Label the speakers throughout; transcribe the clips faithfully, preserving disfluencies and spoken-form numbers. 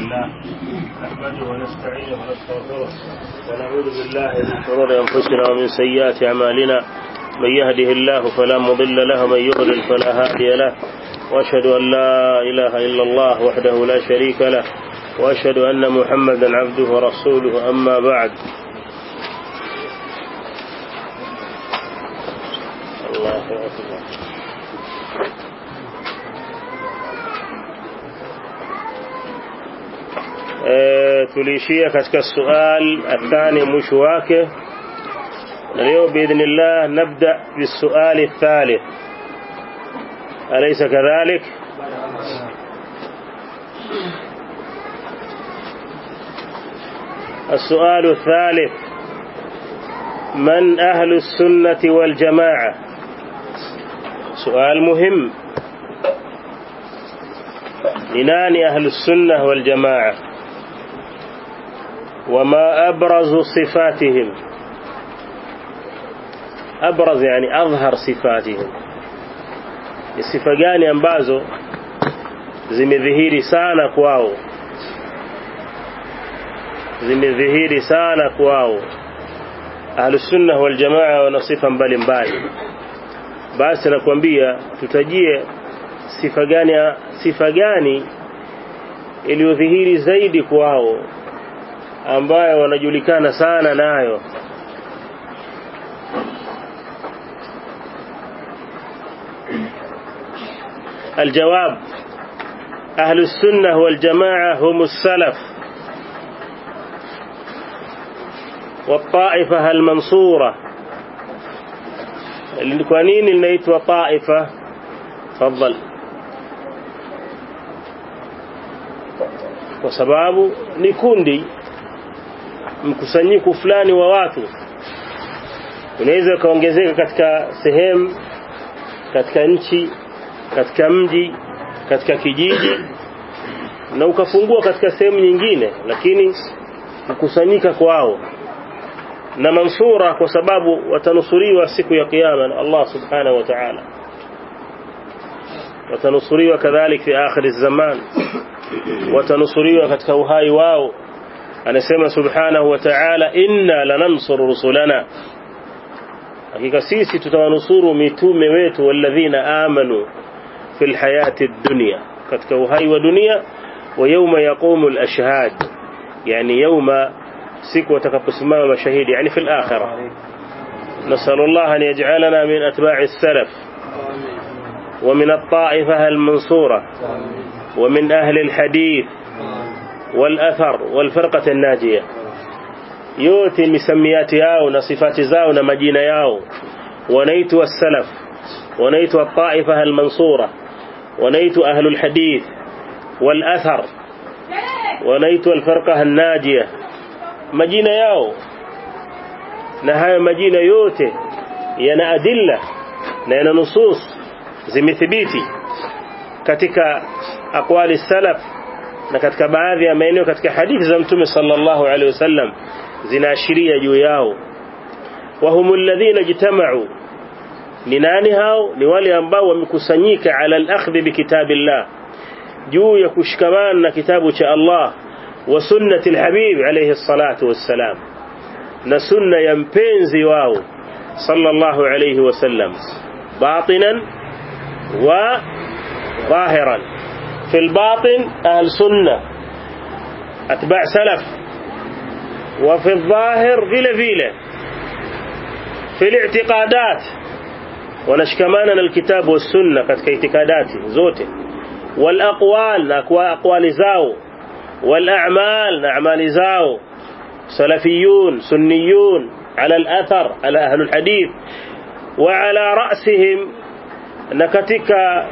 Speaker 1: لله نحمده ونستعينه ونستغفره ونعوذ بالله من شرور أنفسنا ومن سيئات أعمالنا من يهده الله فلا مضل له ومن يضلل فلا هادي له وأشهد أن لا إله إلا الله وحده لا شريك له وأشهد أن محمدا عبده ورسوله أما بعد الله أكبر. tulishia katika sual athani mwisho wake na leo biidhnillah nabda bisuali الثالث alaysa kadhalik السؤال الثالث من أهل السنة والجماعة سؤال مهم لنان أهل السنة والجماعة وما أبرز صفاتهم أبرز يعني أظهر صفاتهم الصفة gani ambazo zimedhihiri sana kwao zimedhihiri sana kwao Ahlus Sunnah wal Jamaa wana sifa mbalimbali basi nakwambia tutajie sifa gani sifa gani iliyodhihiri zaidi kwao ambayo wanajulikana sana nayo الجواب أهل السنة والجماعة هم السلف والطائفة المنصورة القوانين اللي يتوى طائفة تفضل وسبابه نكوندي mkusanyiko fulani wa watu unaweza kaongezeka katika sehemu katika nchi katika mji katika kijiji na ukafungua katika sehemu nyingine lakini mkusanyika kwao na mansura kwa sababu watanusuriwa siku ya kiyama na Allah subhanahu wa ta'ala watanusuriwa kadhalik fi akhir zaman watanusuriwa katika uhai wao anasema subhanahu wa ta'ala inna lanansuru rusulana hakika sisi tutawanusuru mitume wetu walladhina amanu fil hayati dunya katika uhai wa dunia wa yawma yaqumu al-ashhad yani yawma siku watakaposimama mashahidi yani fil akhirah nasallu Allah an yaj'alana min atba'i as-salaf wa min at-ta'ifah al-mansura wa min ahli al-hadith والأثر والفرقة الناجية yote misamiati yao na sifati zao na majina yao wanaitwa as-salaf wanaitwa at-ta'ifa al-mansura wanaitwa ahlul hadith wal athar wanaitwa al-farqa an-najiyah majina yao na hayo majina yote yana adilla na yana nusus zimethibiti katika aqwali salaf na katika baadhi ya maeneo katika hadithi za Mtume sallallahu alaihi wasallam zinaashiria juu yao wa humul ladhina jitama'u ni nani hao ni wale ambao wamekusanyika ala al-akhdh bi kitabillah juu ya kushikamana na kitabu cha Allah wa sunnati al-habib alayhi salatu wassalam na sunna ya mpenzi wao sallallahu alayhi wasallam batinan wa zahiran في الباطن أهل سنة أتباع سلف وفي الظاهر فيلة فيلة في الاعتقادات ونشكمانا الكتاب والسنة قد كاعتقادات زوته والأقوال أقوال زاو والأعمال أعمال زاو سلفيون سنيون على الأثر على أهل الحديث وعلى رأسهم نكتك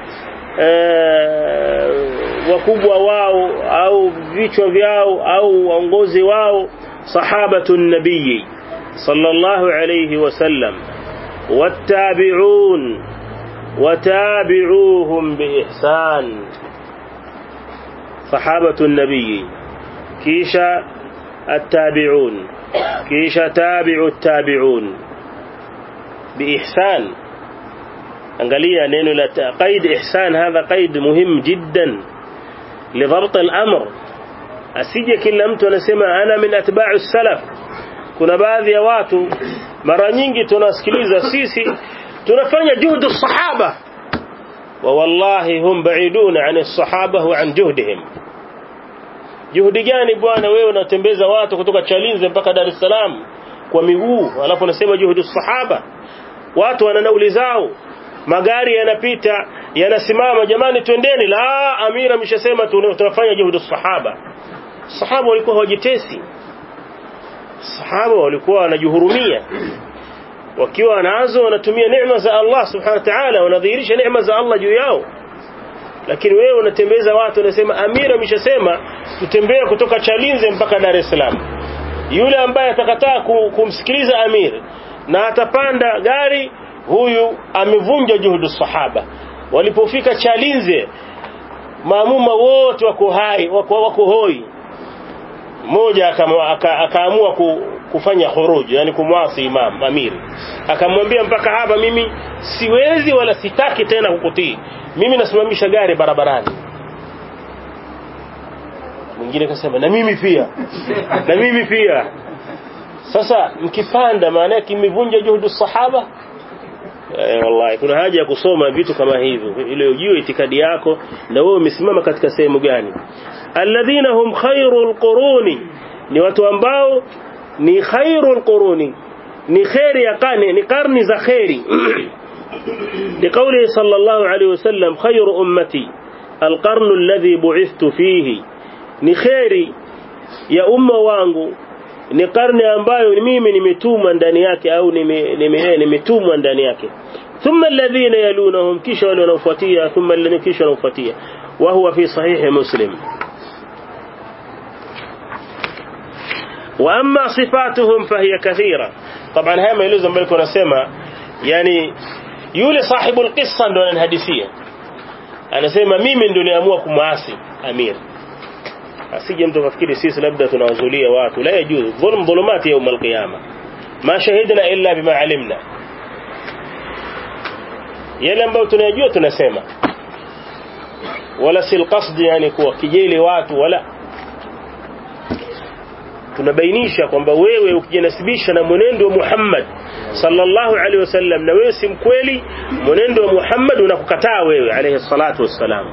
Speaker 1: wakubwa wao au vichwa vyao au waongozi wao sahabatu nabii sallallahu alayhi wasallam wattabi'un watabi'uhum biihsan sahabatu nabii kisha attabi'un kisha tabi'u attabi'un biihsan angalia neno la qaid ihsan hadha qaid muhim jiddan لضبط الأمر asije kila mtu anasema ana min atba'u salaf. Kuna baadhi ya watu mara nyingi tunasikiliza sisi tunafanya juhudi sahaba wa wallahi hum ba'iduna 'an as-sahaba wa 'an juhdihim. Juhudi gani bwana wewe unatembeza watu kutoka Chalinze mpaka Dar es Salaam kwa miguu alafu unasema juhudi sahaba? Watu wana nauli zao, magari yanapita yanasimama, jamani twendeni. La, amira ameshasema tunafanya juhudi sahaba. Sahaba walikuwa hawajitesi, sahaba walikuwa wanajihurumia, wakiwa nazo wanatumia neema za Allah subhanahu wa ta'ala, wanadhihirisha neema za Allah juu yao. Lakini wewe unatembeza watu unasema amira ameshasema tutembee kutoka Chalinze mpaka Dar es Salaam. Yule ambaye atakataa kumsikiliza amir na atapanda gari, huyu amevunja juhudi sahaba. Walipofika Chalinze maamuma wote wako hai, wako wako hoi. Mmoja akaamua kufanya khuruj, yani kumwasi imam amir. Akamwambia mpaka hapa mimi siwezi wala sitaki tena kukutii. Mimi nasimamisha gari barabarani. Mwingine akasema na mimi pia. Na mimi pia. Sasa mkipanda maana yake imevunja juhudi sahaba. Eh, wallahi kuna haja ya kusoma vitu kama hivyo ili ujue itikadi yako na wewe umesimama katika sehemu gani. Alladhina hum khairul quruni, ni watu ambao ni khairul quruni, ni khairi ya karne, ni karni za khairi. لقوله صلى الله عليه وسلم خير أمتي القرن الذي بعثت فيه, ni khairi ya umma wangu ni karne ambayo mimi nimetumwa ndani yake au nimetumwa ndani yake. thumma alladhina yalunhum, kisha wale wanaofuatia, thumma alladhina kisha wanaofuatia. wa huwa fi sahih Muslim. wa amma sifatuhum fahiya kathira. طبعا haya maelezo ambayo nilikuwa nasema, yani yule sahibu alqissa ndo anahadithia, anasema mimi ndo niamua kumwasi amir. asije mtu kafikiri sisi labda tunawazulia watu, la yajuz dhulm dhulumati يوم القيامه ma shahidna illa bima alimna. yale ambayo tunayajua tunasema, wala sil qasd yani kuwa kijeli watu, wala tunabainisha kwamba wewe ukijinasibisha na mwenendo wa Muhammad sallallahu alaihi wasallam na wewe si mkweli, mwenendo wa Muhammad unakukataa wewe alayhi salatu wassalam.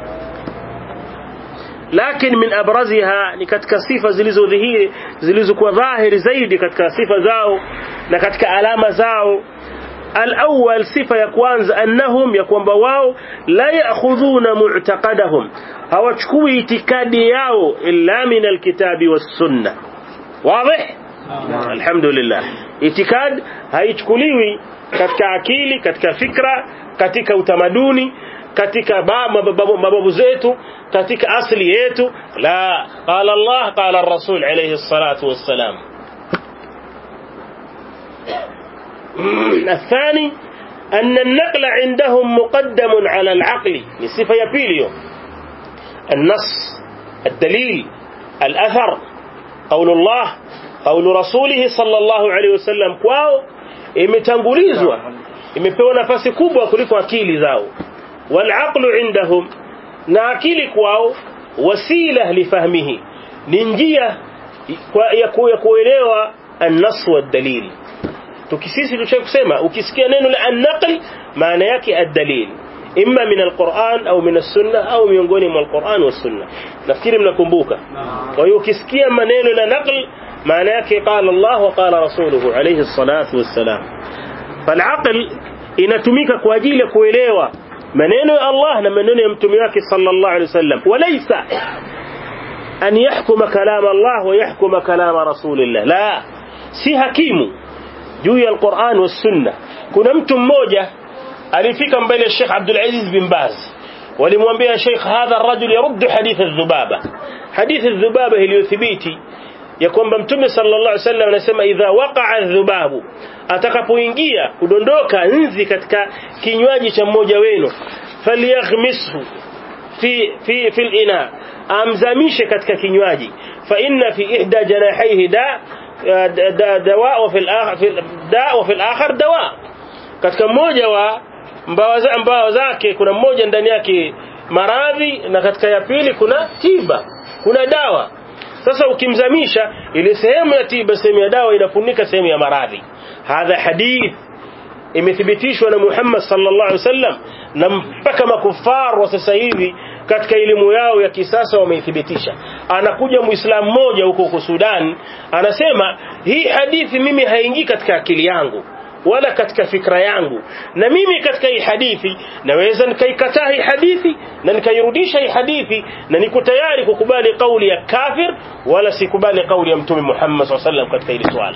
Speaker 1: Lakini min abraziha, ni katika sifa zilizodhihiri zilizokuwa dhahiri zaidi katika sifa zao na katika alama zao. Al-awwal, sifa ya kwanza, annahum, ya kwamba wao la ya'khudhuna mu'taqadahum, hawachukui itikadi yao illa min al-kitabi was-sunnah. wazi? Alhamdulillah. Itikad haichukuliwi katika akili, katika fikra, katika utamaduni, katika mababu zetu, katika asili yetu. La, qala Allah qala ar-rasul alayhi salatu wassalam. الثاني أن النقل عندهم مقدم على العقل. صفة يبيليو النص، الدليل، الأثر، قول الله قول رسوله صلى الله عليه وسلم kwao imetangulizwa, imepewa nafasi kubwa kuliko akili zao. والعقل عندهم, na akili kwao wasila lifahmihi, ni njia ya kuelewa an-nass wa dalil. Tukisisi tulichokusema, ukisikia neno la an-naql maana yake ad-dalil, imma min al-Qur'an au min as-sunnah au miongoni mwa al-Qur'an was-sunnah. Nafikiri mnakumbuka. Kwa hiyo ukisikia maneno la naql maana yake qala Allah wa qala rasuluhu alayhi salatu wassalam. Fal-aql inatumika kwa ajili ya kuelewa maneno ya Allah na maneno ya mtume wake sallallahu alayhi wasallam, walaysa an yahkuma kalam Allah wa yahkuma kalam rasulillah. La, si hakimu juu ya al-Qur'an was-sunnah. Kuna mtu mmoja alifika mbele ya Sheikh Abdul Aziz bin Baz, walimwambia Sheikh, hadha ar-rajul yaruddu hadith adh-dhubaba. Hadith adh-dhubaba iliyothibiti ya kwamba mtume sallallahu alaihi wasallam anasema idha waqa'a adh-dhubabu, atakapoingia kudondoka nzi katika kinywaji cha mmoja wenu, falyaghmishu fi fi fil ina, amzamishe katika kinywaji, fa inna fi ihda janahihi da dawa wa fil akhar da wa fil akhar dawa. Katika mmoja wa mbawa za mbawa zake kuna mmoja ndani yake maradhi, na katika ya pili kuna tiba, kuna dawa. Sasa ukimzamisha ile sehemu ya tiba, sehemu ya dawa inafunika sehemu ya maradhi. Hadha hadith imethibitishwa na Muhammad sallallahu alaihi wasallam, na mpaka makufar wa sasa hivi katika elimu yao ya kisasa wameithibitisha. Anakuja muislamu mmoja huko huko Sudan anasema hii hadithi mimi haingii katika akili yangu wala katika fikra yangu, na mimi katika hii hadithi naweza nikaikataa hii hadithi na nikairudisha hii hadithi, na niko tayari kukubali kauli ya kafir wala sikubali kauli ya Mtume Muhammad sallallahu alaihi wasallam katika hili swala.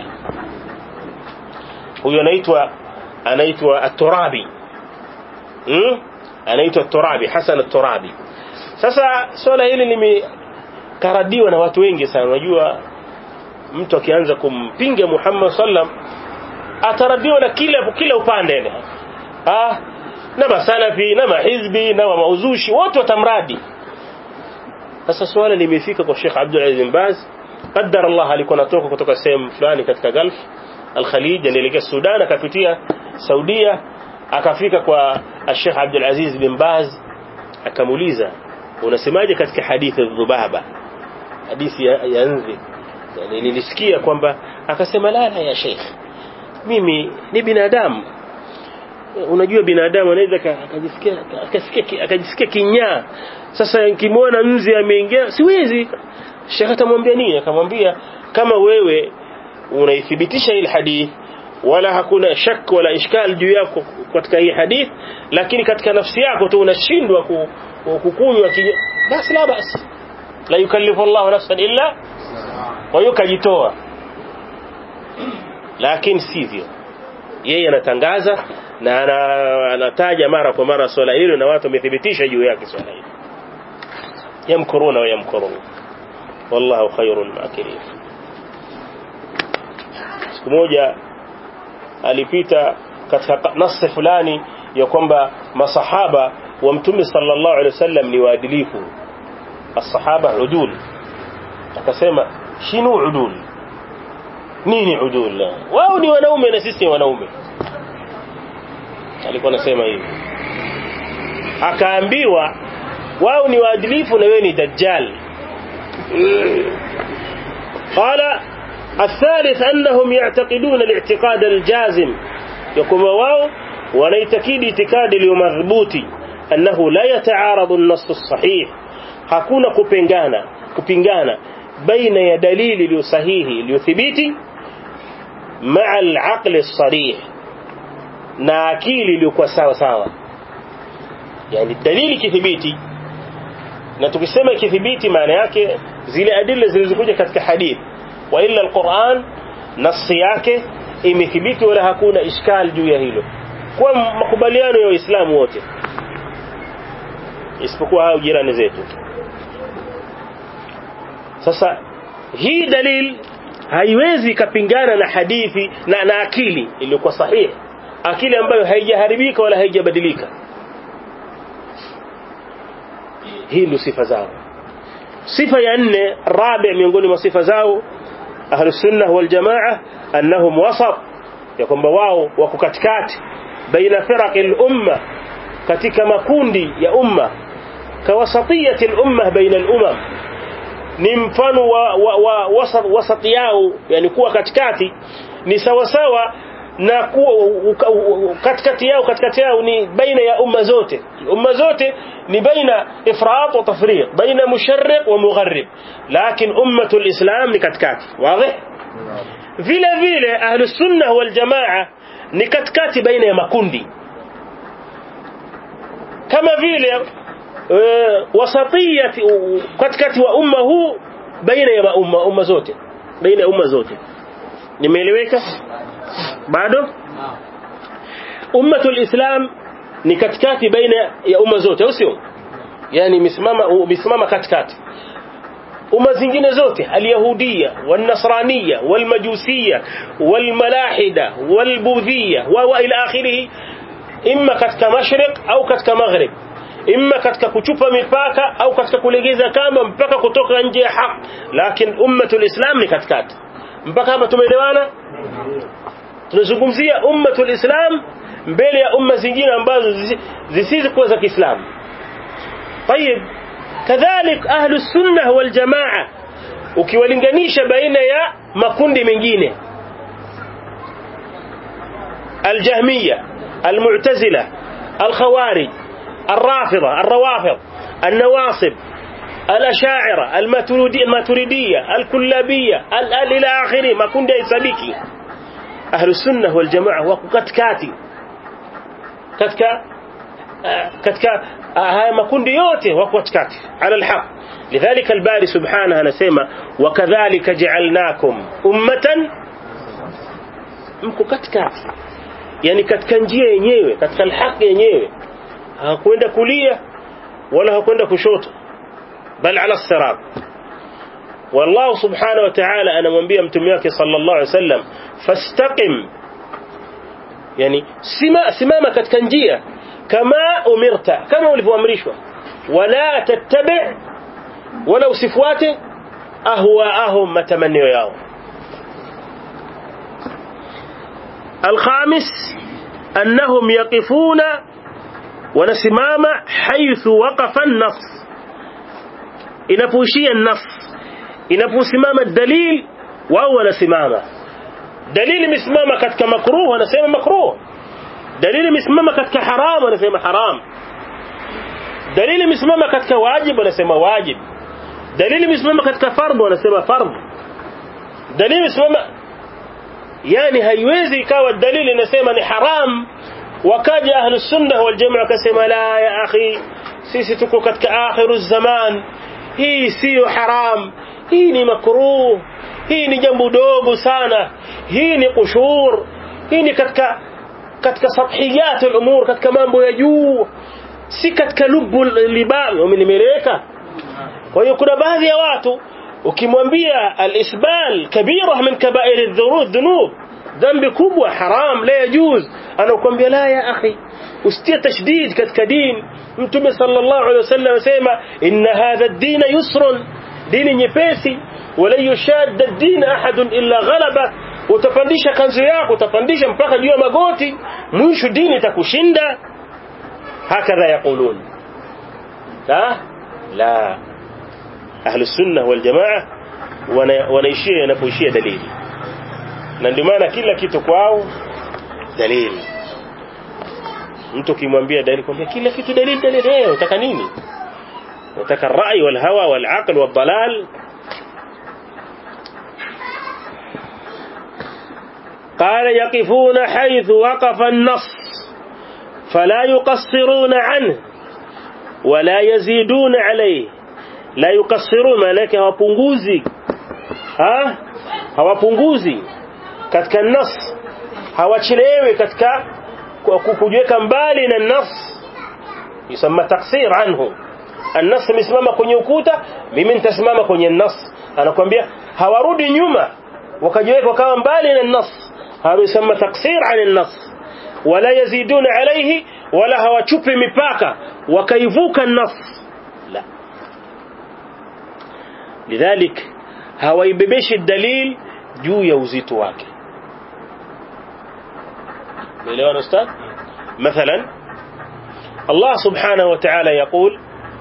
Speaker 1: Huyo anaitwa anaitwa At-Turabi. Hmm? Anaitwa At-Turabi, Hasan At-Turabi. Sasa swala hili limekaradiwa na watu wengi sana. Unajua mtu akianza kumpinga Muhammad sallam ataradiwa na kila kila upande ne. Ah, na masalafi na mahizbi na mauzushi wote watamradi. Sasa swala limefika kwa Sheikh Abdul Aziz bin Baz, qaddara Allah alikuwa anatoka kutoka sehemu fulani katika Gulf al-Khalij, anaelekea Sudan, akapitia Saudia, akafika kwa Sheikh Abdul Aziz bin Baz, akamuuliza unasemaje katika hadithi adh-dhubaba, hadithi ya, ya nzi. Yani nilisikia kwamba, akasema la la ya Sheikh, mimi ni binadamu. Unajua binadamu anaweza akajisikia akasikia akajisikia kinyaa. Sasa nikimwona nzi ameingia siwezi. Sheikh atamwambia nini? Akamwambia kama wewe unaithibitisha hii hadithi wala hakuna shak wala ishkal juu yako katika hii hadithi, lakini katika nafsi yako tu unashindwa kukunywa, basi la basi, la yukallifu Allahu nafsan illa wa yukajitoa. Lakini sivyo, yeye anatangaza na anataja mara kwa mara swala hilo, na watu wamethibitisha juu yake swala hilo. Yamkuruna wa yamkurun, wallahu khairul makirin. Siku moja alipita katika nasi fulani ya kwamba masahaba wa Mtume sallallahu alaihi wasallam ni waadilifu, as-sahaba udul. Akasema shinu udul, nini udul? Wao ni wanaume na sisi ni wanaume. Alikuwa anasema hivi. Akaambiwa wao ni waadilifu na wewe ni dajjal. Qala الثالث أنهم يعتقدون الاعتقاد الجازم، يقوم واو ونيتكيد اعتقاد المضبوط أنه لا يتعارض النص الصحيح، hakuna kupingana kupingana baina ya dalili iliyo sahihi iliyothibiti ma'a al-aql as-sarih, na akili iliyokuwa sawa sawa. Yani dalili kithibiti, na tukisema kithibiti maana yake zile adilla zilizokuja katika hadithi, wa illa al-Qur'an nasi yake imethibiti wala hakuna ishkal juu ya hilo, kwa makubaliano ya Waislamu wote isipokuwa hao jirani zetu. Sasa hii dalil haiwezi kapingana na hadithi na, na akili iliyokuwa sahihi, akili ambayo haijaharibika wala haijabadilika. Hii ndio sifa zao. Sifa ya nne rabi miongoni mwa sifa zao ahlu sunnah wal jamaa annahum wasat, ya kwamba wao wako katikati baina firaqil umma, katika makundi ya umma, kawasatiyatil umma baina al umam, ni mfano wa, wa, wa wasat, wasat yao, yani kuwa katikati ni sawa sawa na kuwa katikati yao katikati yao ni baina ya umma zote. Umma zote ni baina ifrat wa tafriq, baina musharriq wa mugharrib, lakini ummatul islam ni katikati. Wazi? Vile vile ahlus sunnah wal jamaa ni katikati baina ya makundi, kama vile uh, wasatiyati katikati wa umma huu baina ya umma umma zote, baina ya umma zote. Nimeeleweka bado? Ummatul islam ni katikati baina ya umma zote, au sio? Yani misimama misimama katikati. Umma zingine zote, al-yahudiyya wal-nasraniyya wal-majusiyya wal-malahida wal-budhiyya wa ila akhirih, imma katika mashriq au katika maghrib, imma katika kuchupa mipaka au katika kulegeza kamba mpaka kutoka nje ya haki, lakini ummatul islam ni katikati. Mpaka hapa tumeelewana? Tunazungumzia ummatul islam mbele ya umma zingine ambazo zisizokuwa za Kiislamu. طيب, kadhalik ahlus sunnah wal jamaa ukiwalinganisha baina ya makundi mengine الجهمية المعتزلة الخوارج الرافضة الروافض النواصب الأشاعرة الماتريدية الكلابية إلى آخره ما كنت يسابيكي أهل السنة والجماعة وكتكاتي كتكا كتكا هاي ما كنت يوته وكتكاتي على الحق. لذلك الباري سبحانه نسمى وكذلك جعلناكم أمة mko katikati, yani katika njia yenyewe, katika alhaq yenyewe, hakwenda kulia wala hakwenda kushoto, bal ala sirat. والله سبحانه وتعالى anamwambia mtume wake sallallahu alaihi wasallam fastaqim, yani sima simama katika njia kama umirta, kama ulivyoamrishwa, wala tattabi' wala usifuate ahwaahum, matamanio yao. الخامس أنهم يقفون ونسمام حيث وقف النص، inapoishia النص, inaposimama dalil wao wanasimama. Dalili imesimama katika makruh wanasema makruh, dalili imesimama katika haram wanasema haram, dalili imesimama katika wajib wanasema wajib, dalili imesimama katika fardh wanasema fardh, dalili imesimama. Yani haiwezi ikawa dalili inasema ni haram wakaja ahlus sunnah wal jamaa wakasema la ya akhi sisi tuko katika akhiru zaman, hii sio haram, hii ni makruh, hii ni jambo dogo sana, hii ni qushur, hii ni katika katika sathiyat al-umur, katika mambo ya juu, si katika lubu libam umenimeleka. Kwa hiyo kuna baadhi ya watu ukimwambia al-isbal kabira min kaba'ir adh-dhunub, dhambi kubwa haram la yajuz, anakuambia la ya akhi ustia tashdid katika din. Mtume sallallahu alaihi wasallam asema inna hadha ad-din yusrun, dini nyepesi, wala yushadda ad-din ahad illa ghalaba, utapandisha kanzu yako, utapandisha mpaka juu ya magoti, mwisho dini itakushinda. Hakadha yaqulun la la ahlu sunnah wal jamaa wanaishia yanapoishia dalili, na ndio maana kila kitu kwao dalili. Mtu kimwambia dalili, kwambia kila kitu dalili dalili, eh unataka nini? Unataka rai wal hawa wal aql wal dalal. قال يقفون حيث وقف النص فلا يقصرون عنه ولا يزيدون عليه. La yukassirun malaka hawapunguzi, ha hawapunguzi katika nas, hawachelewi katika kujiweka mbali na nas, yusema taksir anhu. An-nas misimama kwenye ukuta, mimi nitasimama kwenye nas. Anakuambia hawarudi nyuma wakajiweka kama mbali na nas, hawasema taksir an an-nas, wala yaziduna alayhi, wala hawachupi mipaka wakaivuka an-nas. La, lidhalik hawaibebeshi dalil juu ya uzito wake. elewana ustad? Mathalan Allah subhanahu wa ta'ala yaqul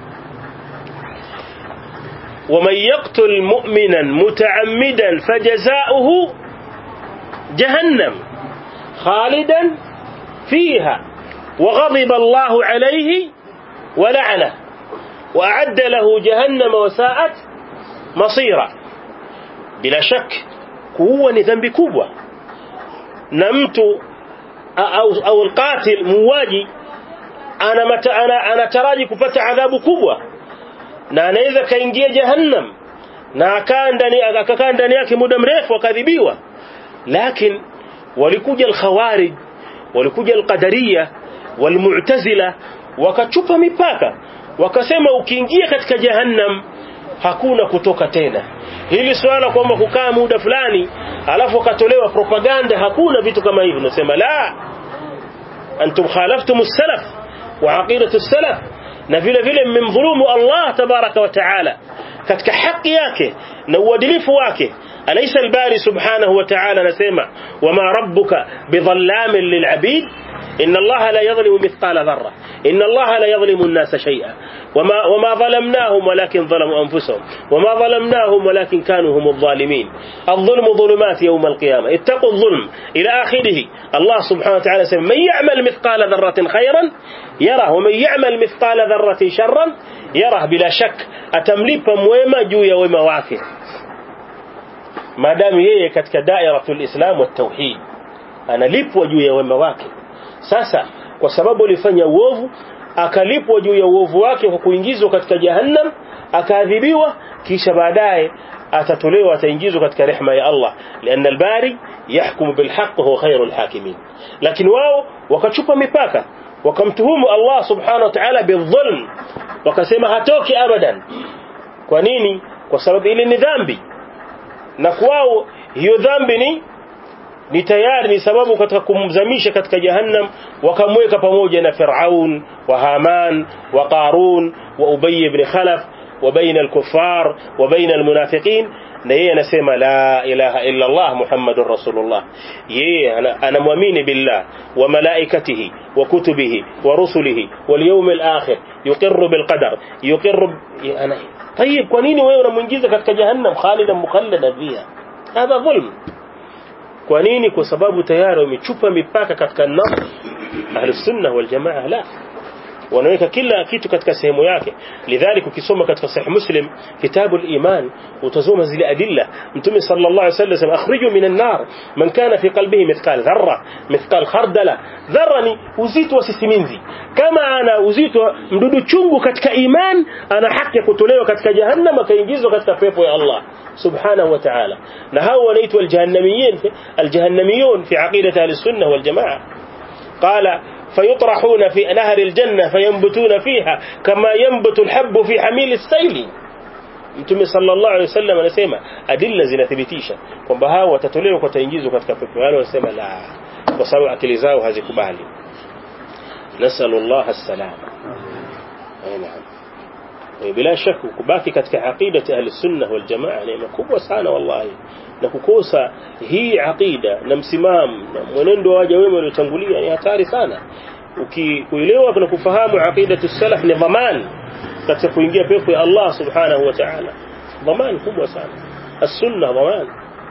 Speaker 1: ومن يقتل مؤمنا متعمدا فجزاؤه جهنم خالدا فيها وغضب الله عليه ولعنه وأعد له جهنم وساءت مصيرا. بلا شك هو ذنب كبوة, نمت أو, أو القاتل مواجي أنا, مت أنا, أنا تراجي كفت عذاب كبوة, na anaweza kaingia jahannam na akaa ndani akakaa ndani yake muda mrefu akadhibiwa. Lakini walikuja al-khawarij, walikuja al-qadariyya wal-mu'tazila wakachupa mipaka, wakasema ukiingia katika jahannam hakuna kutoka tena. Hili swala kwamba kukaa muda fulani alafu wakatolewa propaganda, hakuna vitu kama hivyo. Nasema la, antum khalaftum as-salaf wa aqidatu as-salaf, na vile vile mmemdhulumu Allah tabaraka wa taala katika haki yake na uadilifu wake. Alaysa al-bari subhanahu wa ta'ala nasema wama rabbuka bidhallamin lil'abid, inna allaha la yadhlimu mithqala dharra inna allaha la yadhlimu an-nasa shay'an wama wama dhalamnahum walakin dhalamu anfusahum wama dhalamnahum walakin kanu hum adh-dhalimin adh-dhulmu dhulumat yawm al-qiyamah ittaqu adh-dhulm ila akhirih Allah subhanahu wa ta'ala says man ya'mal mithqala dharratin khayran yarah wa man ya'mal mithqala dharratin sharran yarah bila shak atamlipa mwema juu ya wema wake maadamu yeye katika dairatul islam wa tauhid analipwa juu ya wema wake. Sasa kwa sababu alifanya uovu akalipwa juu ya uovu wake kwa kuingizwa katika jahannam akaadhibiwa kisha baadaye atatolewa ataingizwa katika rehema ya Allah lianna albari yahkumu bilhaq huwa khairul hakimin. Lakini wao wakachupa mipaka wakamtuhumu Allah subhanahu wa ta'ala bidhulm wakasema hatoki abadan. Kwa nini? Kwa sababu ile ni dhambi na kwao hiyo dhambi ni ni tayari ni sababu katika kumzamisha katika jahannam wakamweka pamoja na Firaun wa Haman wa Qarun wa Ubay ibn Khalaf wa baina al-kuffar wa baina al-munafiqin na yeye anasema la ilaha illa Allah Muhammadur Rasulullah. Yeye anamwamini billah wa malaikatihi wa kutubihi wa rusulihi wal yawmil akhir yuqirru bil qadar yuqirru ana طيب kwa nini wewe unamuingiza katika jahannam khalidan mukhalladan fiha? Hadha dhulm. Kwa nini? Kwa sababu tayari umechupa mipaka katika nafsi. Ahlus sunnah wal jamaa la wanaweka kila kitu katika sehemu yake. Lidhalika ukisoma katika sahih Muslim kitabul iman utazoma zile adilla mtume sallallahu alayhi wasallam akhriju minan nar man kana fi qalbihi mithqal dharra mithqal khardala. Dharra ni uzito wa sisiminzi. Kama ana uzito mdudu chungu katika iman ana haki kutolewa katika jahannam akaingizwa katika pepo ya Allah subhanahu wa ta'ala. Na hao wanaitwa aljahannamiyin aljahannamiyun fi aqidah ahli sunnah wal jamaa. قال فيطرحون في نهر الجنة فينبتون فيها كما ينبت الحب في حميل السيل. Mtume sallallahu alayhi wasallam anasema adilla zinathibitisha kwamba hao watatolewa kwa taingizwa katika pepo. Wale wanasema la kwa sababu akili zao hazikubali. Nasallallahu as-salama. Naam. Bila shaka kubaki katika aqida ahli sunnah wal jamaa ni makubwa sana wallahi. Na kukosa hii aqida na msimamo na mwenendo wa waja wema waliotangulia ni hatari sana. Ukielewa na kufahamu aqidatu salaf ni dhaman katika kuingia pepo ya Allah subhanahu wa ta'ala. Dhaman kubwa sana. As-sunnah dhaman.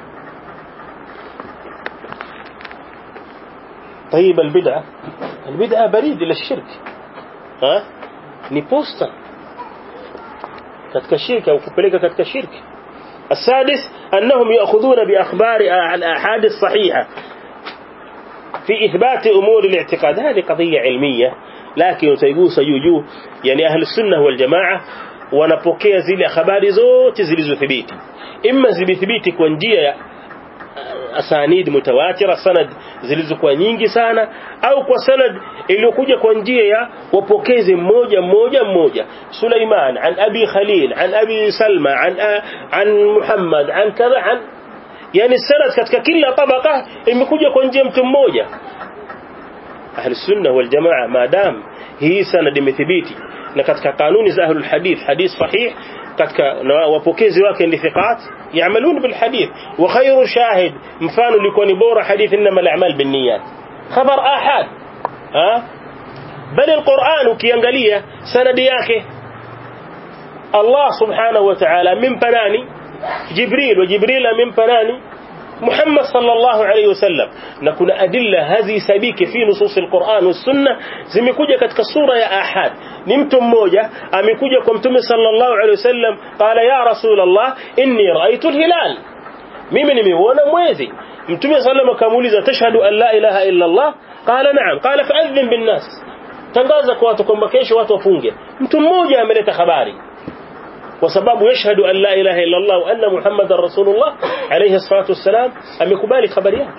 Speaker 1: طيب البدعه البدعه بريد الى الشرك ها ni posta katika shirki au kupeleka katika shirki. السادس أنهم يأخذون بأخبار الأحاديث الصحيحة في إثبات أمور الاعتقاد. هذه قضية علمية لكن تيجوس يجو يعني أهل السنة والجماعة wanapokea zile habari zote zilizothibiti imma zilithibiti kwa njia asanid mutawatira sanad zilizokuwa nyingi sana au kwa sanad iliyokuja kwa njia ya wapokezi mmoja mmoja mmoja. Sulaiman an Abi Khalil an Abi Salma an an Muhammad an kadha an yani sanad katika kila tabaka imekuja kwa njia mtu mmoja. Ahli sunna wal jamaa maadam hii sanad imethibiti na katika kanuni za ahlul hadith hadith sahih katika wapokezi wake ni thiqat yaamalun bil hadith wa khayru shahid mfano liko ni bora hadith inma al a'mal bin niyyat khabar ahad ha bali alquran ukiangalia sanadi yake Allah subhanahu wa ta'ala mimpa nani Jibril wa Jibril mimpa nani Muhammad sallallahu alayhi wasallam. Na kuna adilla hazi sabiki fi nusus alquran was sunna zimekuja katika sura ya ahad. Ni mtu mmoja amekuja kwa mtume sallallahu alayhi wasallam qala ya rasulullah inni ra'aytu alhilal, mimi nimeona mwezi. Mtume sallallahu akamuuliza tashhadu an la ilaha illa Allah qala na'am qala fa'adhin bin nas, tangaza kwa watu kwamba kesho watu wafunge. Mtu mmoja ameleta habari kwa sababu yashhadu an la ilaha illa Allah wa anna Muhammadar Rasulullah alayhi salatu wassalam amekubali habari yake.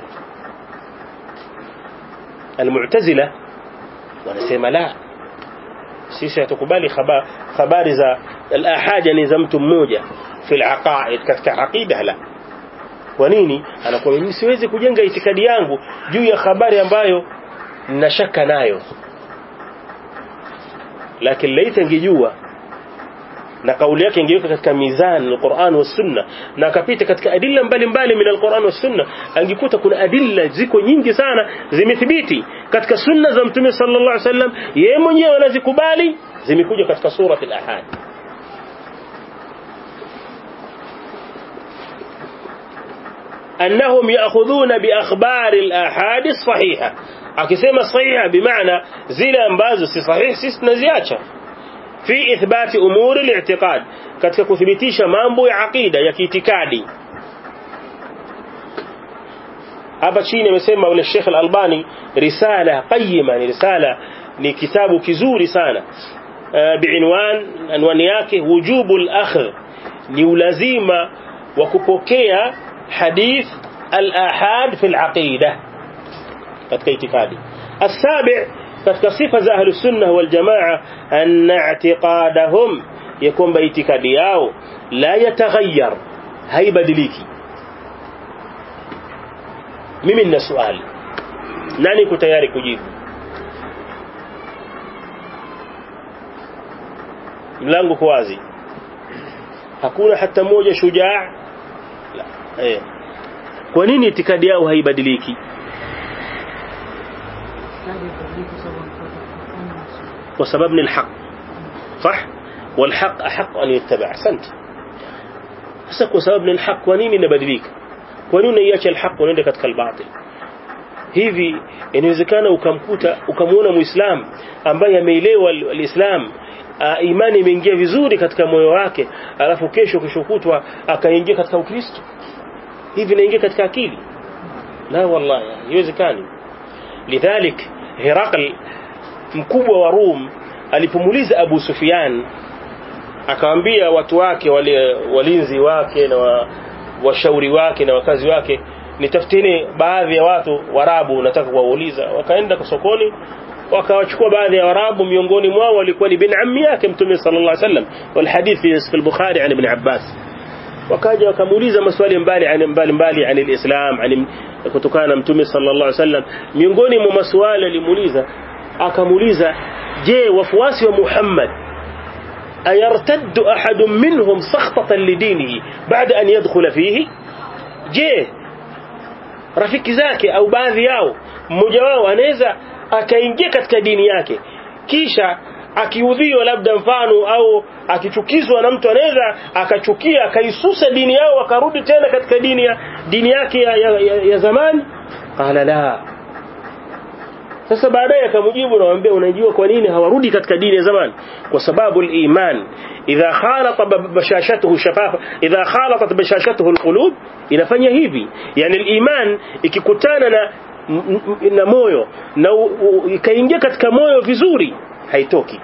Speaker 1: Al-Mu'tazila wanasema la, sisi hatukubali habari za al-ahad ni za mtu mmoja fi al-aqaid katika aqida. La, kwa nini? Anakuwa mimi siwezi kujenga itikadi yangu juu ya habari ambayo nina shaka nayo, lakini laita ngijua na kauli yake ingeweka katika mizani al-Qur'an wa sunna na akapita katika adilla mbalimbali min al-Qur'an wa sunna, angekuta kuna adilla ziko nyingi sana zimethibiti katika sunna za Mtume sallallahu alaihi wasallam, yeye mwenyewe anazikubali, zimekuja katika sura al-Ahad. أنهم يأخذون بأخبار الآحاد الصحيحة. akisema sahiha bimaana zile ambazo si sahihi sisi tunaziacha. fi ithbati umuri al-i'tiqad, katika kuthibitisha mambo ya aqida ya kiitikadi. hapa chini amesema ule Sheikh Al-Albani risala qayyima, ni risala ni kitabu kizuri sana biinwan, anwani yake wujubul akhdh, ni ulazima wa kupokea hadith al-ahad fi al-aqida katika itikadi. السابع katika sifa za ahlus sunnah wal jamaa anna i'tiqadahum, yakun bi itikadi yao la yataghayyar, haibadiliki. mimi nina swali, nani ku tayari kujibu? mlango kwa wazi, hakuna hata mmoja shujaa. la eh kwa nini itikadi yao haibadiliki? وسبب من الحق صح، والحق أحق أن يتبع. أحسنت. hasa kwa sababu ni الحق, kwa nini inabadilika? kwa nini unaiacha الحق unaenda katika الباطل? hivi inawezekana ukamkuta ukamuona muislam ambaye ameelewa alislam, imani imeingia vizuri katika moyo wake, alafu kesho kishokutwa akaingia katika Ukristo? hivi inaingia katika akili? la wallahi, haiwezekani. lidhalik Herakl mkubwa wa Rum alipomuuliza Abu Sufyan, akawaambia watu wake wale walinzi wake na wa, washauri wake na wakazi wake, nitafuteni baadhi ya watu Waarabu nataka kuwauliza. Wakaenda kwa sokoni wakawachukua baadhi ya Waarabu, miongoni mwao walikuwa ni bin ammi yake Mtume sallallahu alaihi wasallam, wal hadith fi al-Bukhari an ibn Abbas. wakaja wakamuuliza maswali mbali mbali mbali an al-Islam, an kutokana na Mtume sallallahu alaihi wasallam. miongoni mwa maswali alimuuliza, akamuuliza, je, wafuasi wa Muhammad ayartaddu ahadun minhum sakhtatan lidinihi baada an yadkhula fihi? je, rafiki zake au baadhi yao mmoja wao anaweza akaingia katika dini yake kisha akiudhiwa labda mfano au akichukizwa na mtu, anaweza akachukia akaisusa dini yao akarudi tena katika dini ya dini yake ya, ya, ya, ya zamani? qala la. sasa baadaye akamjibu na kumwambia, unajua kwa nini hawarudi katika dini ya zamani? kwa sababu al-iman idha khalata bashashatuhu shafafa idha khalatat bashashatuhu al-qulub, inafanya hivi. yani al-iman ikikutana na na moyo na ikaingia katika moyo vizuri, haitoki.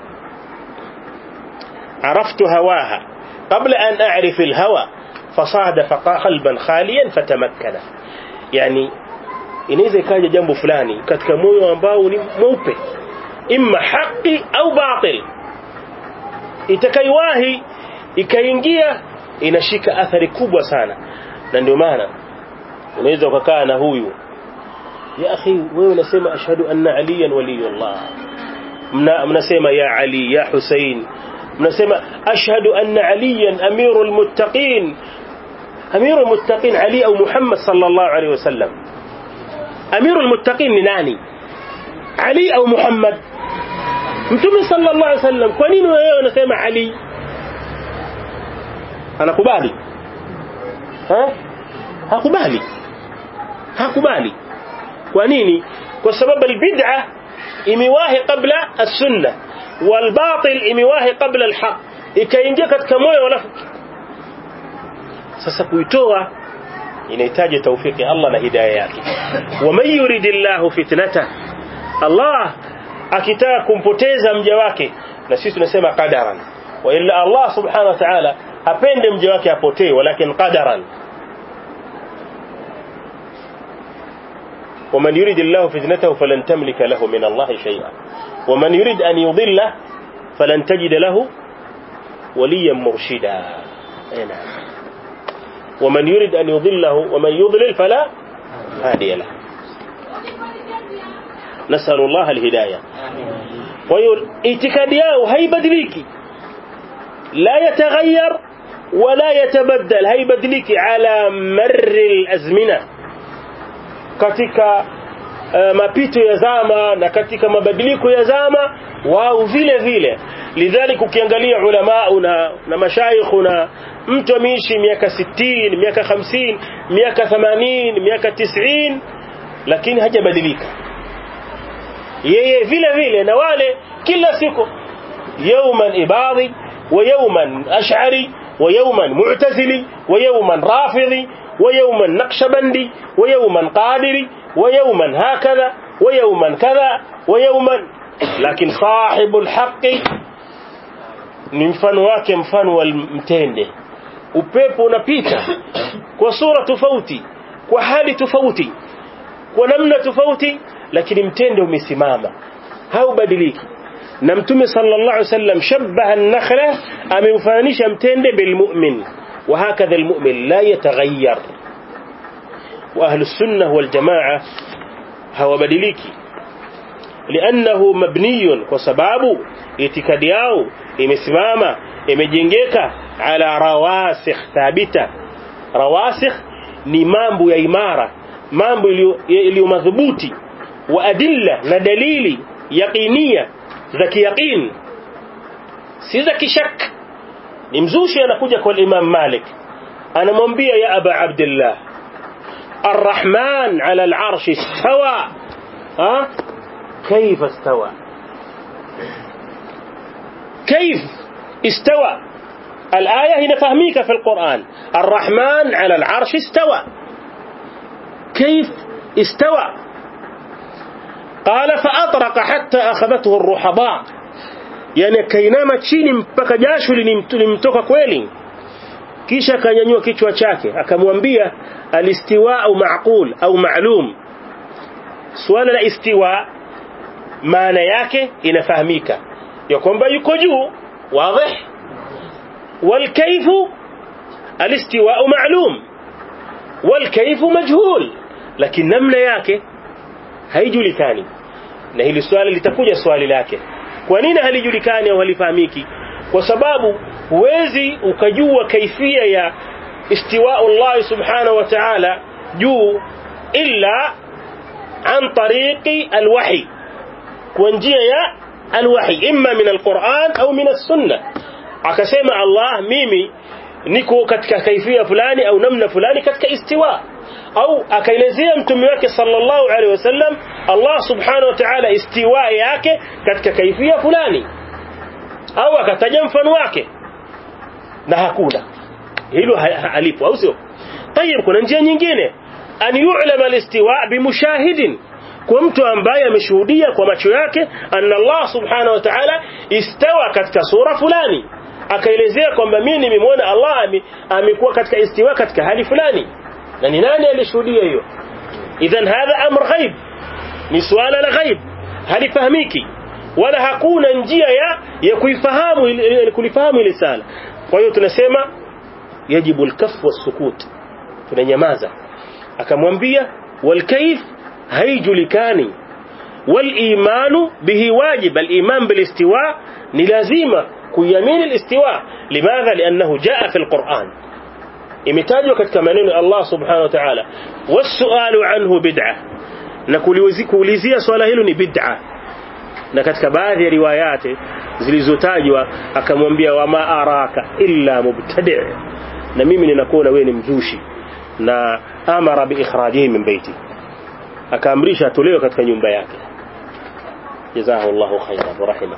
Speaker 1: عرفت هواها قبل أن أعرف الهوى فصادف قلبا خاليا فتمكن. يعني inaweza ikaja jambo fulani katika moyo ambao ni mweupe, imma haki au batil, itakaiwahi ikaingia inashika athari kubwa sana. na ndio maana unaweza ukakaa na huyu, ya akhi wewe unasema ashhadu anna aliyan waliyullah, mna mnasema ya Ali ya Hussein, mnasema ashhadu anna aliyan amirul muttaqin. amirul muttaqin Ali au Muhammad sallallahu alaihi wasallam? amirul muttaqin ni nani, Ali au Muhammad? Mtume sallallahu alaihi wasallam. kwa nini wewe unasema Ali? anakubali? ha hakubali, hakubali. kwa nini? kwa sababu albid'a imewahi kabla as-sunnah wal batil imewahi kabla al-haq, ikaingia katika moyo wala. sasa kuitoa inahitaji tawfiki Allah na hidayah yake. waman yuridillahu fitnata, Allah akitaka kumpoteza mja wake, na sisi tunasema qadaran, wa illa Allah subhanahu wa ta'ala apende mja wake apotee, walakin qadaran. ومن يريد الله فتنته فلن تملك له من الله شيئا ومن يريد أن يضله فلن تجد له وليا مرشدا. نعم. ومن يريد أن يضله ومن يضلل فلا هادي له. نسأل الله الهداية. ويقول اعتقاد yao haibadiliki, لا يتغير ولا يتبدل haibadiliki ala marri al-azmina katika uh, mapito ya zama na katika mabadiliko ya zama wao vile vile. Lidhalika ukiangalia ulama na, na mashaikh na mtu ameishi miaka sitini miaka hamsini miaka themanini miaka tisini lakini hajabadilika yeye vile vile, na wale kila siku yawman ibadhi wa yawman ash'ari wa yawman mu'tazili wa yawman rafidhi wa yawman naqshbandi wa yawman qadiri wa yawman hakadha wa yawman kadha wa yawman. Lakini sahibul haqqi ni mfano wake mfano wa mtende. Upepo unapita kwa sura tofauti, kwa hali tofauti, kwa namna tofauti, lakini mtende umesimama haubadiliki. Na Mtume sallallahu alaihi wasallam shabbaha an-nakhla, ameufanisha mtende bilmu'min, wa hakadha almu'min la yataghayyar. Wa ahli sunnah wal jamaa hawabadiliki li'annahu mabniyun, kwa sababu itikadi yao imesimama imejengeka ala rawasikh thabita. Rawasikh ni mambo ya imara, mambo iliyo madhubuti, wa adilla na dalili yaqinia za kiyaqin, si za kishak. Ni mzushi anakuja kwa Imam Malik anamwambia ya Aba Abdullah Ar-Rahman ala al-arsh istawa, ha كيف استوى كيف استوى الآية هنا فهميك في القرآن الرحمن على العرش استوى كيف استوى قال فأطرق حتى أخذته الرحضاء يعني كينما chini mpaka jasho lilimtoka kweli kisha kanyanyua kichwa chake akamwambia alistiwa au ma'qul au ma'lum. Swala la istiwa maana yake inafahamika ya kwamba yuko juu wazi, wal kayfu alistiwa ma'lum wal kayfu majhul, lakini namna yake haijulikani. Na hili swali litakuja swali lake, kwa nini halijulikani au halifahamiki? Kwa sababu huwezi ukajua kaifia ya istiwa Allah subhanahu wa ta'ala juu illa an tariqi alwahi, kwa njia ya alwahi, imma min alquran au min as-sunnah. Akasema Allah mimi niko katika kaifia fulani au namna fulani katika istiwa, au akaelezea mtume wake sallallahu alaihi wasallam Allah subhanahu wa ta'ala istiwa yake katika kaifia fulani, au akataja mfano wake, na hakuna hilo alipo, au sio? Tayeb, kuna njia nyingine, an yu'lama al-istiwa bimushahidin, kwa mtu ambaye ameshuhudia kwa macho yake anna Allah subhanahu wa ta'ala istawa katika sura fulani, akaelezea kwamba mimi nimemwona Allah amekuwa katika istiwa katika hali fulani, na ni nani alishuhudia hiyo? Idhan hadha amr ghaib, ni swala la ghaib, halifahamiki wala hakuna njia ya ya kuifahamu kulifahamu ile sala. Kwa hiyo tunasema yajibu al-kaff was-sukut, tunanyamaza. Akamwambia wal kayf haijulikani, wal imanu bihi wajib, al-iman bil istiwa ni lazima kuamini al-istiwa. Limadha? Liannahu jaa fi al-Qur'an, imetajwa katika maneno ya Allah subhanahu wa ta'ala. Was-su'alu anhu bid'ah, na kuulizia swala hilo ni bid'ah. Na katika baadhi ya riwayati zilizotajwa akamwambia wama araka illa mubtadi', na mimi ninakuona wewe ni mzushi, na amara bi ikhrajihi min baiti, akaamrisha atolewe katika nyumba yake. Jazahu Allahu khairan wa rahimah.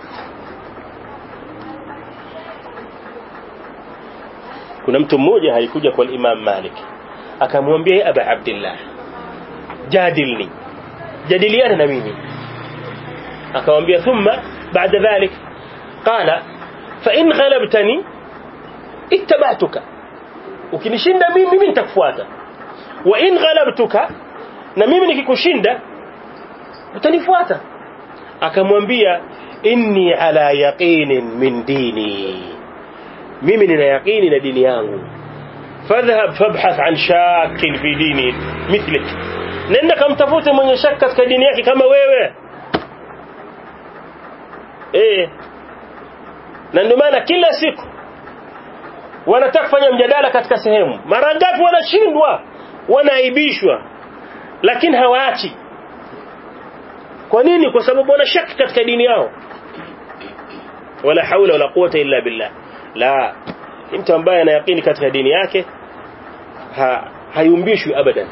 Speaker 1: Kuna mtu mmoja alikuja kwa Imam Malik akamwambia ya Aba Abdullah jadilni, jadiliana na mimi. akamwambia thumma baada dhalik qala fa in ghalabtani ittaba'tuka, ukinishinda mimi mimi nitakufuata, wa in ghalabtuka, na mimi nikikushinda utanifuata. Akamwambia inni ala yaqinin min dini, mimi nina yaqini na dini yangu. Fadhhab fabhath an shakkin fi dini mithlik, nenda kamtafute mwenye shaka katika dini yake kama wewe. eh na ndio maana kila siku wanataka kufanya mjadala katika sehemu, mara ngapi wanashindwa, wanaaibishwa, lakini hawaachi. Kwa nini? Kwa sababu wana shaki katika dini yao. Wala haula wala quwwata illa billah. La, mtu ambaye ana yakini katika dini yake ha hayumbishwi abadan.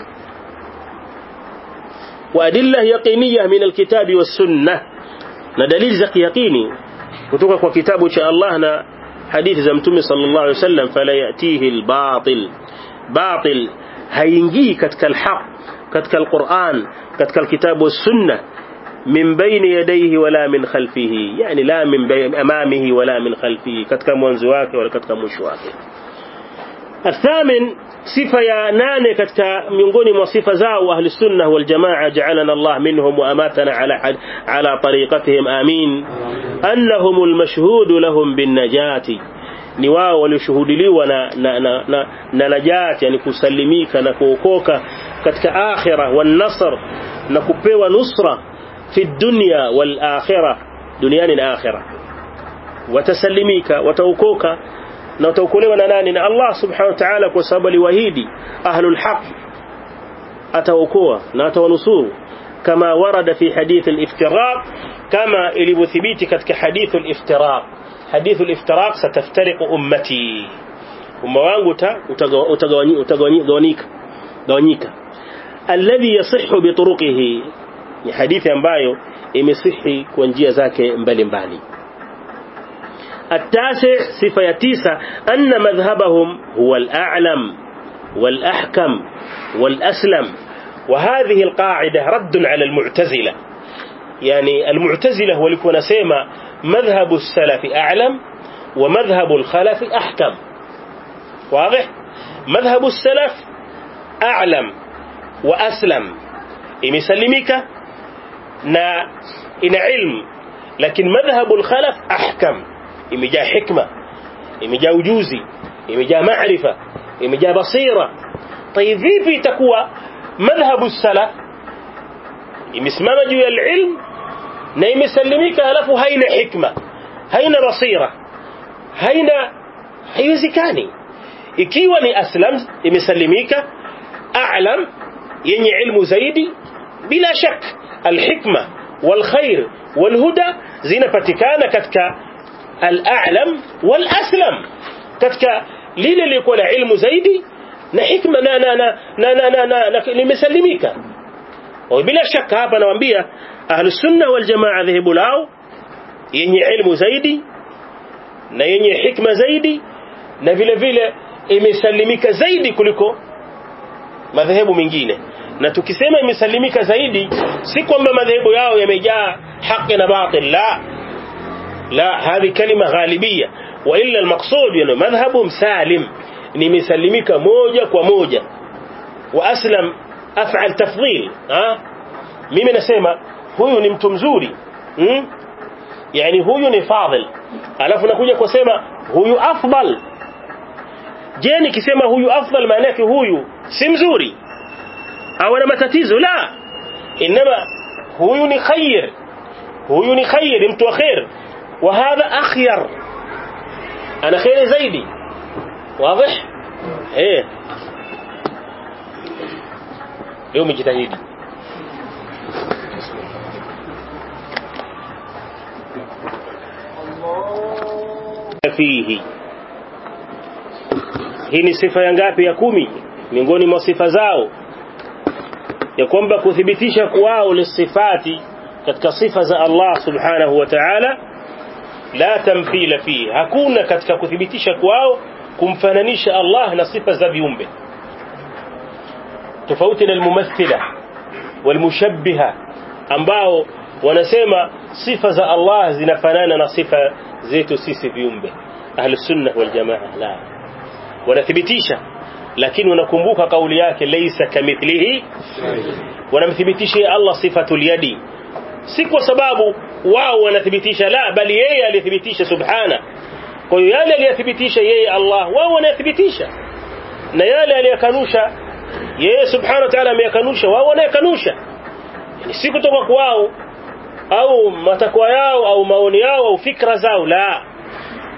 Speaker 1: Wa adilla yaqiniyah min alkitabi was sunnah, na dalili za yaqini kutoka kwa kitabu cha Allah na hadithi za Mtume sallallahu alaihi wasallam. Fala yatihi albatil, batil haingii katika alhaq, katika alquran, katika alkitabu was sunnah, min bayni yadayhi wala min khalfihi, yani la min amamihi wala min khalfihi, katika mwanzo wake wala katika mwisho wake. الثامن صفة يا نانه katika miongoni mwa sifa zao ahli sunnah wal jamaa, ja'alana Allah minhum wa amatana ala ala tariqatihim amin, annahum almashhud lahum bin najati, ni wao walioshuhudiliwa na na na, na najati, yani kusalimika na kuokoka katika akhirah wan nasr, na kupewa nusra fi dunya wal akhirah, duniani na akhirah. Watasalimika, wataokoka na utaokolewa na nani? Na Allah subhanahu wa ta'ala, kwa sababu aliwahidi ahlul haq ataokoa na atawanusuru, kama warada fi hadith al-iftiraq, kama ilivyothibiti katika hadith al-iftiraq. Hadith al-iftiraq, sataftariqu ummati, umma wangu utagawanyika gawanyika. Alladhi yasihhu bi turuqihi, ni hadithi ambayo imesihi kwa njia zake mbalimbali. التاسع صفة تسعة أن مذهبهم هو الأعلم والأحكم والأسلم، وهذه القاعدة رد على المعتزلة. يعني المعتزلة هو لكي نسمى مذهب السلف أعلم ومذهب الخلف أحكم. واضح؟ مذهب السلف أعلم وأسلم، يسلمك نا إن علم، لكن مذهب الخلف أحكم، imejaa hikma, imejaa ujuzi, imejaa maarifa, imejaa basira. طيب vipi itakuwa madhhabu salaf imesimama juu ya ilmu na imesalimika halafu haina hikma, haina basira, haina, haiwezekani. Ikiwa ni aslam, imesalimika, a'lam, yenye ilmu zaidi, bila shak alhikma walkhair walhuda zinapatikana katika al-a'lam wal-aslam, katika lile liko na ilmu zaidi na hikma na na na na na na limesalimika. Wa bila shaka hapa nawaambia ahlus sunna wal jamaa dhahibu lao yenye ilmu zaidi na yenye hikma zaidi, na vile vile imesalimika zaidi kuliko madhehebu mengine. Na tukisema imesalimika zaidi, si kwamba madhehebu yao yamejaa haki na batil, la لا، هذه كلمة غالبية، وإلا المقصود يعني مذهبهم سالم، إني مسلمك موجة وموجة. وأسلم أفعل تفضيل، ها mimi nasema huyu ni mtu mzuri, hmm? yani huyu ni fadhil, alafu nakuja kusema huyu afdal. Je, nikisema huyu afdal maana yake huyu si mzuri au ana matatizo? La, inma huyu ni khair, huyu ni khair, mtu khair. وهذا أخير، أنا خير زيدي. واضح؟ إيه يوم جديد. فيه hii ni sifa ya ngapi? Ya kumi miongoni mwa sifa zao, ya kwamba kuthibitisha kwao lisifati katika sifa za Allah subhanahu wa ta'ala la tamthila fihi, hakuna katika kuthibitisha kwao kumfananisha Allah na sifa za viumbe, tofauti na almumathila walmushabbiha ambao wanasema sifa za Allah zinafanana na sifa zetu sisi viumbe. Ahli sunna wal jamaa la, wanathibitisha, lakini wanakumbuka kauli yake laysa kamithlihi, wanamthibitisha Allah sifatul yadi, si kwa sababu wao wanathibitisha, la, bali yeye alithibitisha subhana. Kwa hiyo yale aliyothibitisha yeye Allah, wao wanathibitisha, na yale aliyokanusha yeye subhanahu wa ta'ala ameyakanusha, wao wanayakanusha. Yani si kutoka kwao au matakwa yao au maoni yao au fikra zao, la,